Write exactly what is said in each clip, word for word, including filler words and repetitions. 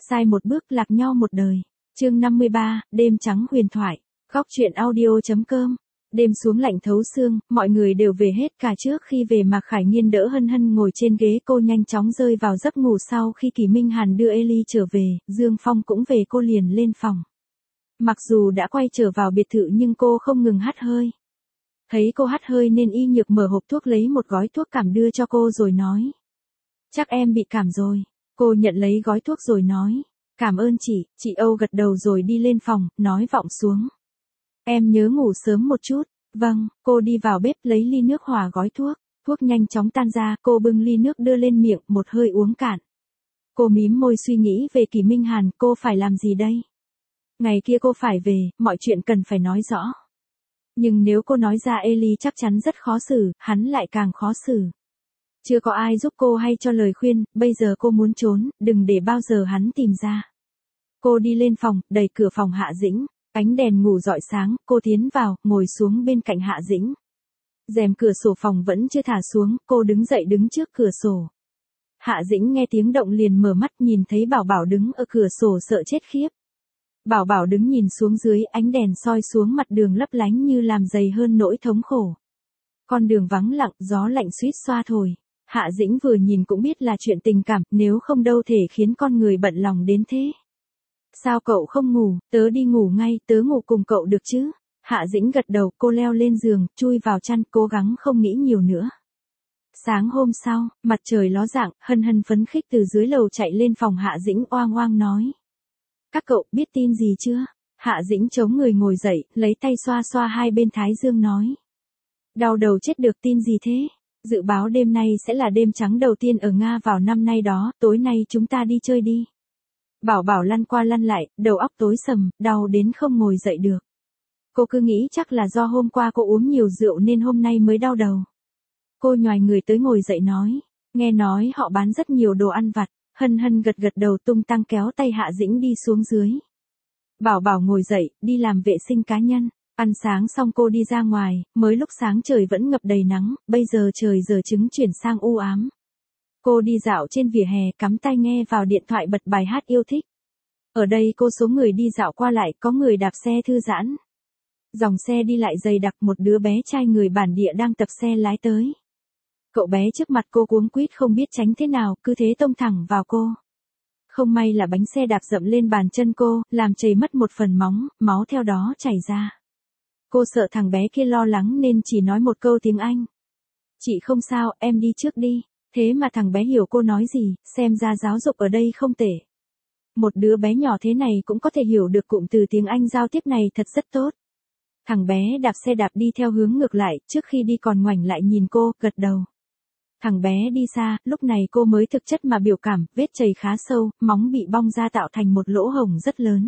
Sai một bước lạc nhau một đời. Chương năm mươi ba, đêm trắng huyền thoại. Góc truyện audio.com. Đêm xuống lạnh thấu xương, mọi người đều về hết. Cả trước khi về Mạc Khải Nghiên đỡ Hân Hân ngồi trên ghế, cô nhanh chóng rơi vào giấc ngủ. Sau khi Kỳ Minh Hàn đưa Ellie trở về, Dương Phong cũng về, cô liền lên phòng. Mặc dù đã quay trở vào biệt thự nhưng cô không ngừng hắt hơi. Thấy cô hắt hơi nên Y Nhược mở hộp thuốc lấy một gói thuốc cảm đưa cho cô rồi nói. Chắc em bị cảm rồi. Cô nhận lấy gói thuốc rồi nói. Cảm ơn chị. Chị Âu gật đầu rồi đi lên phòng, nói vọng xuống. Em nhớ ngủ sớm một chút. Vâng, cô đi vào bếp lấy ly nước hòa gói thuốc. Thuốc nhanh chóng tan ra, cô bưng ly nước đưa lên miệng, một hơi uống cạn. Cô mím môi suy nghĩ về Kỳ Minh Hàn, cô phải làm gì đây? Ngày kia cô phải về, mọi chuyện cần phải nói rõ. Nhưng nếu cô nói ra Ellie chắc chắn rất khó xử, hắn lại càng khó xử. Chưa có ai giúp cô hay cho lời khuyên, bây giờ cô muốn trốn, đừng để bao giờ hắn tìm ra. Cô đi lên phòng, đẩy cửa phòng Hạ Dĩnh, ánh đèn ngủ rọi sáng, cô tiến vào, ngồi xuống bên cạnh Hạ Dĩnh. Rèm cửa sổ phòng vẫn chưa thả xuống, cô đứng dậy đứng trước cửa sổ. Hạ Dĩnh nghe tiếng động liền mở mắt, nhìn thấy Bảo Bảo đứng ở cửa sổ sợ chết khiếp. Bảo Bảo đứng nhìn xuống dưới, ánh đèn soi xuống mặt đường lấp lánh như làm dày hơn nỗi thống khổ. Con đường vắng lặng, gió lạnh suýt xoa thổi. Hạ Dĩnh vừa nhìn cũng biết là chuyện tình cảm, nếu không đâu thể khiến con người bận lòng đến thế. Sao cậu không ngủ, tớ đi ngủ ngay, tớ ngủ cùng cậu được chứ? Hạ Dĩnh gật đầu, cô leo lên giường, chui vào chăn, cố gắng không nghĩ nhiều nữa. Sáng hôm sau, mặt trời ló dạng, Hân Hân phấn khích từ dưới lầu chạy lên phòng Hạ Dĩnh oang oang nói. Các cậu biết tin gì chưa? Hạ Dĩnh chống người ngồi dậy, lấy tay xoa xoa hai bên thái dương nói. Đau đầu chết được, tin gì thế? Dự báo đêm nay sẽ là đêm trắng đầu tiên ở Nga vào năm nay đó, tối nay chúng ta đi chơi đi. Bảo Bảo lăn qua lăn lại, đầu óc tối sầm, đau đến không ngồi dậy được. Cô cứ nghĩ chắc là do hôm qua cô uống nhiều rượu nên hôm nay mới đau đầu. Cô nhoài người tới ngồi dậy nói, nghe nói họ bán rất nhiều đồ ăn vặt. Hân Hân gật gật đầu tung tăng kéo tay Hạ Dĩnh đi xuống dưới. Bảo Bảo ngồi dậy, đi làm vệ sinh cá nhân. Ăn sáng xong cô đi ra ngoài, mới lúc sáng trời vẫn ngập đầy nắng, bây giờ trời giờ chứng chuyển sang u ám. Cô đi dạo trên vỉa hè, cắm tai nghe vào điện thoại bật bài hát yêu thích. Ở đây cô số người đi dạo qua lại, có người đạp xe thư giãn. Dòng xe đi lại dày đặc, một đứa bé trai người bản địa đang tập xe lái tới. Cậu bé trước mặt cô cuống quýt không biết tránh thế nào, cứ thế tông thẳng vào cô. Không may là bánh xe đạp dậm lên bàn chân cô, làm chảy mất một phần móng, máu theo đó chảy ra. Cô sợ thằng bé kia lo lắng nên chỉ nói một câu tiếng Anh. Chị không sao, em đi trước đi. Thế mà thằng bé hiểu cô nói gì, xem ra giáo dục ở đây không tệ. Một đứa bé nhỏ thế này cũng có thể hiểu được cụm từ tiếng Anh giao tiếp này, thật rất tốt. Thằng bé đạp xe đạp đi theo hướng ngược lại, trước khi đi còn ngoảnh lại nhìn cô, gật đầu. Thằng bé đi xa, lúc này cô mới thực chất mà biểu cảm, vết chảy khá sâu, móng bị bong ra tạo thành một lỗ hổng rất lớn.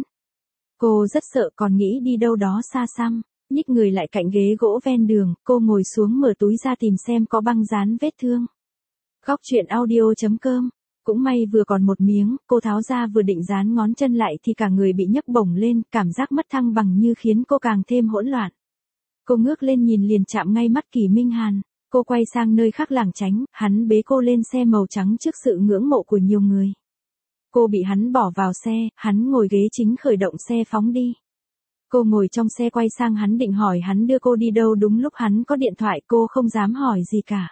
Cô rất sợ, còn nghĩ đi đâu đó xa xăm, nhích người lại cạnh ghế gỗ ven đường, cô ngồi xuống mở túi ra tìm xem có băng dán vết thương. Góc truyện audio.com. Cũng may vừa còn một miếng, cô tháo ra vừa định dán ngón chân lại thì cả người bị nhấc bổng lên, cảm giác mất thăng bằng như khiến cô càng thêm hỗn loạn. Cô ngước lên nhìn liền chạm ngay mắt Kỳ Minh Hàn. Cô quay sang nơi khác lảng tránh, hắn bế cô lên xe màu trắng trước sự ngưỡng mộ của nhiều người. Cô bị hắn bỏ vào xe, hắn ngồi ghế chính khởi động xe phóng đi. Cô ngồi trong xe quay sang hắn định hỏi hắn đưa cô đi đâu, đúng lúc hắn có điện thoại, cô không dám hỏi gì cả.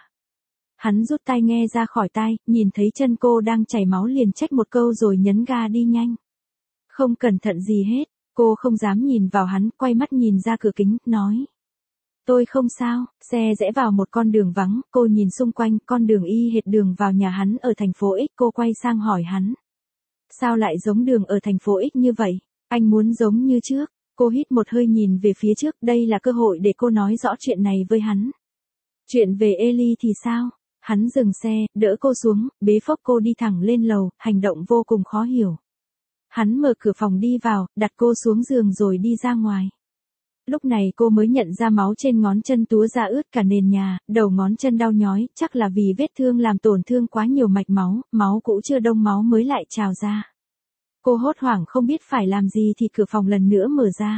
Hắn rút tai nghe ra khỏi tai, nhìn thấy chân cô đang chảy máu liền trách một câu rồi nhấn ga đi nhanh. Không cẩn thận gì hết, cô không dám nhìn vào hắn, quay mắt nhìn ra cửa kính, nói. Tôi không sao. Xe rẽ vào một con đường vắng, cô nhìn xung quanh, con đường y hệt đường vào nhà hắn ở thành phố X, cô quay sang hỏi hắn. Sao lại giống đường ở thành phố X như vậy? Anh muốn giống như trước. Cô hít một hơi nhìn về phía trước, đây là cơ hội để cô nói rõ chuyện này với hắn. Chuyện về Ellie thì sao? Hắn dừng xe, đỡ cô xuống, bế phốc cô đi thẳng lên lầu, hành động vô cùng khó hiểu. Hắn mở cửa phòng đi vào, đặt cô xuống giường rồi đi ra ngoài. Lúc này cô mới nhận ra máu trên ngón chân túa ra ướt cả nền nhà, đầu ngón chân đau nhói, chắc là vì vết thương làm tổn thương quá nhiều mạch máu, máu cũ chưa đông máu mới lại trào ra. Cô hốt hoảng không biết phải làm gì thì cửa phòng lần nữa mở ra.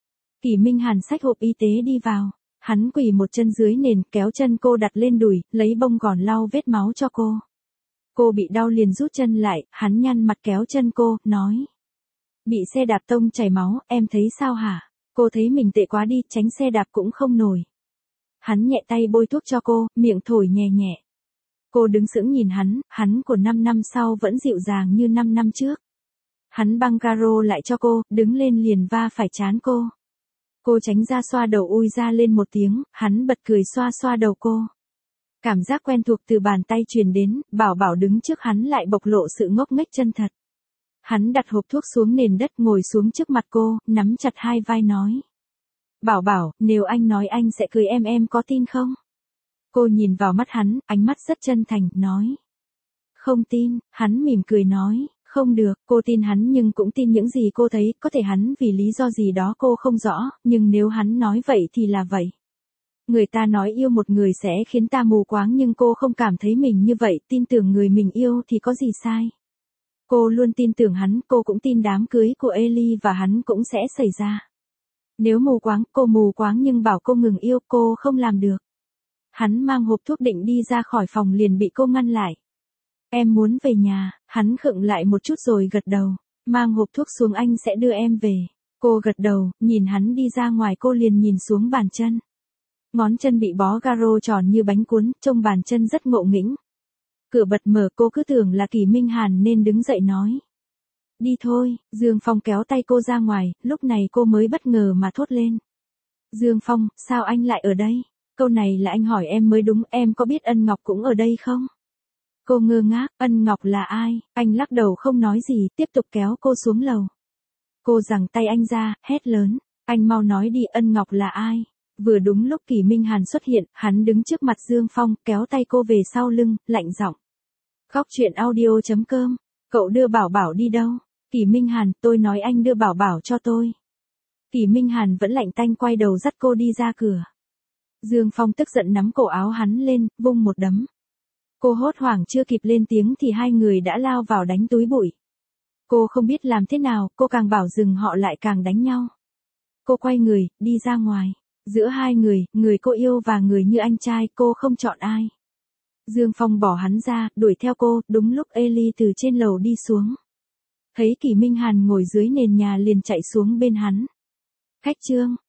Kỳ Minh Hàn xách hộp y tế đi vào, hắn quỳ một chân dưới nền kéo chân cô đặt lên đùi, lấy bông gòn lau vết máu cho cô. Cô bị đau liền rút chân lại, hắn nhăn mặt kéo chân cô, nói. Bị xe đạp tông chảy máu, em thấy sao hả? Cô thấy mình tệ quá đi, tránh xe đạp cũng không nổi. Hắn nhẹ tay bôi thuốc cho cô, miệng thổi nhẹ nhẹ. Cô đứng sững nhìn hắn, hắn của năm năm sau vẫn dịu dàng như năm năm trước. Hắn băng caro lại cho cô, đứng lên liền va phải trán cô. Cô tránh ra xoa đầu ui ra lên một tiếng, hắn bật cười xoa xoa đầu cô. Cảm giác quen thuộc từ bàn tay truyền đến, Bảo Bảo đứng trước hắn lại bộc lộ sự ngốc nghếch chân thật. Hắn đặt hộp thuốc xuống nền đất ngồi xuống trước mặt cô, nắm chặt hai vai nói. Bảo Bảo, nếu anh nói anh sẽ cưới em em có tin không? Cô nhìn vào mắt hắn, ánh mắt rất chân thành, nói. Không tin, hắn mỉm cười nói, không được, cô tin hắn nhưng cũng tin những gì cô thấy, có thể hắn vì lý do gì đó cô không rõ, nhưng nếu hắn nói vậy thì là vậy. Người ta nói yêu một người sẽ khiến ta mù quáng nhưng cô không cảm thấy mình như vậy, tin tưởng người mình yêu thì có gì sai. Cô luôn tin tưởng hắn, cô cũng tin đám cưới của Ellie và hắn cũng sẽ xảy ra. Nếu mù quáng, cô mù quáng nhưng bảo cô ngừng yêu, cô không làm được. Hắn mang hộp thuốc định đi ra khỏi phòng liền bị cô ngăn lại. Em muốn về nhà, hắn khựng lại một chút rồi gật đầu. Mang hộp thuốc xuống anh sẽ đưa em về. Cô gật đầu, nhìn hắn đi ra ngoài cô liền nhìn xuống bàn chân. Ngón chân bị bó garo tròn như bánh cuốn, trông bàn chân rất ngộ nghĩnh. Cửa bật mở cô cứ tưởng là Kỳ Minh Hàn nên đứng dậy nói. Đi thôi, Dương Phong kéo tay cô ra ngoài, lúc này cô mới bất ngờ mà thốt lên. Dương Phong, sao anh lại ở đây? Câu này là anh hỏi em mới đúng, em có biết Ân Ngọc cũng ở đây không? Cô ngơ ngác, Ân Ngọc là ai? Anh lắc đầu không nói gì, tiếp tục kéo cô xuống lầu. Cô giằng tay anh ra, hét lớn. Anh mau nói đi, Ân Ngọc là ai? Vừa đúng lúc Kỳ Minh Hàn xuất hiện, hắn đứng trước mặt Dương Phong, kéo tay cô về sau lưng, lạnh giọng. Khóc chuyện audio chấm com, cậu đưa Bảo Bảo đi đâu? Kỳ Minh Hàn, tôi nói anh đưa Bảo Bảo cho tôi. Kỳ Minh Hàn vẫn lạnh tanh quay đầu dắt cô đi ra cửa. Dương Phong tức giận nắm cổ áo hắn lên, vung một đấm. Cô hốt hoảng chưa kịp lên tiếng thì hai người đã lao vào đánh túi bụi. Cô không biết làm thế nào, cô càng bảo dừng họ lại càng đánh nhau. Cô quay người, đi ra ngoài. Giữa hai người, người cô yêu và người như anh trai, cô không chọn ai. Dương Phong bỏ hắn ra, đuổi theo cô, đúng lúc Ellie từ trên lầu đi xuống. Thấy Kỳ Minh Hàn ngồi dưới nền nhà liền chạy xuống bên hắn. Khách Trương,